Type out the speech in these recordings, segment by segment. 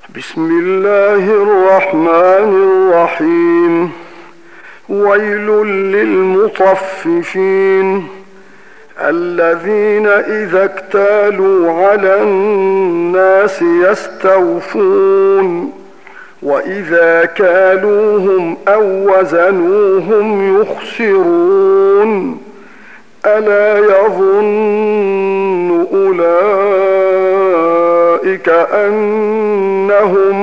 بسم الله الرحمن الرحيم. ويل للمطففين الذين إذا اكتالوا على الناس يستوفون وإذا كالوهم أو وزنوهم يخسرون ألا يظن أولئك أنهم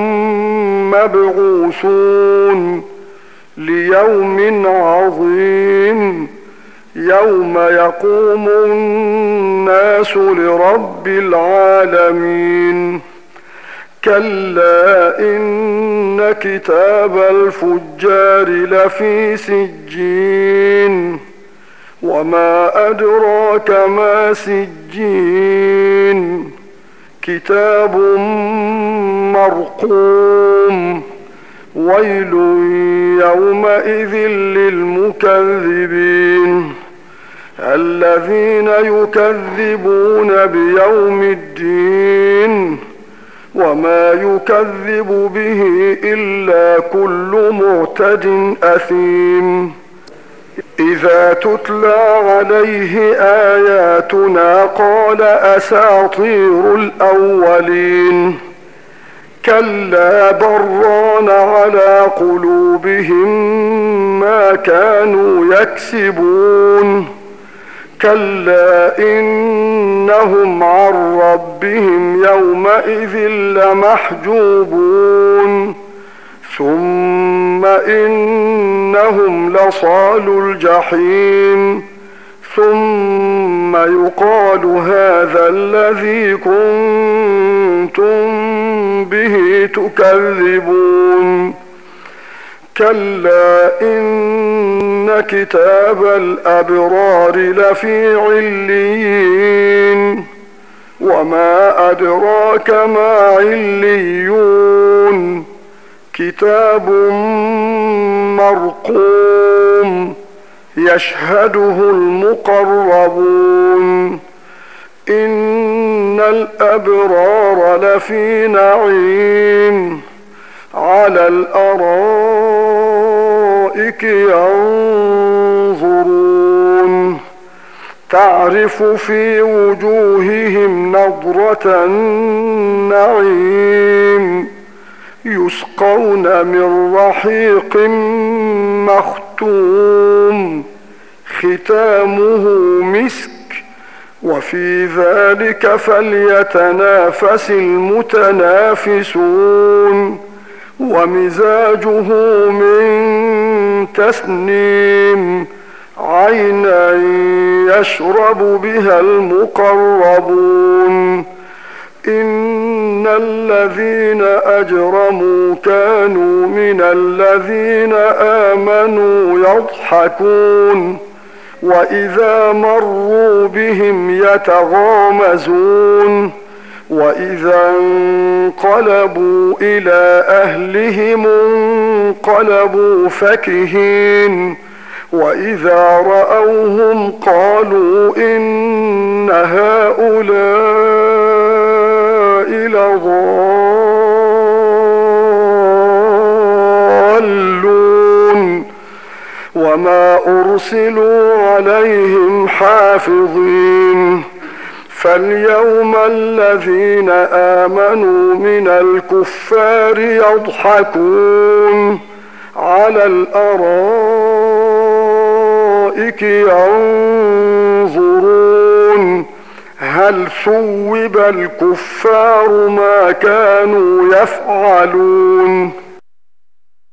مبعوثون ليوم عظيم يوم يقوم الناس لرب العالمين. كلا إن كتاب الفجار لفي سجين وما أدراك ما سجين كتاب مرقوم ويل يومئذ للمكذبين الذين يكذبون بيوم الدين وما يكذب به إلا كل معتد أثيم. إذا تتلى عليه آياتنا قال أساطير الأولين كلا بران على قلوبهم ما كانوا يكسبون كلا إنهم عن ربهم يومئذ لمحجوبون ثم إنهم لصالو الجحيم ثم يقال هذا الذي كنتم به تكذبون كلا إن كتاب الأبرار لفي عليين وما أدراك ما عليون كتاب مرقوم يشهده المقربون إن الأبرار لفي نعيم على الأرائك ينظرون تعرف في وجوههم نضرة النعيم يسقون من رحيق مختوم ختامه مسك وفي ذلك فليتنافس المتنافسون ومزاجه من تسنيم عينا يشرب بها المقربون إن الذين أجرموا كانوا من الذين آمنوا يضحكون وإذا مروا بهم يتغامزون وإذا انقلبوا إلى أهلهم انقلبوا فكهين وإذا رأوهم قالوا إن هؤلاء لضالون وما أرسلوا عليهم حافظين فاليوم الذين آمنوا من الكفار يضحكون على الأرائك ينظرون هل ثوب الكفار ما كانوا يفعلون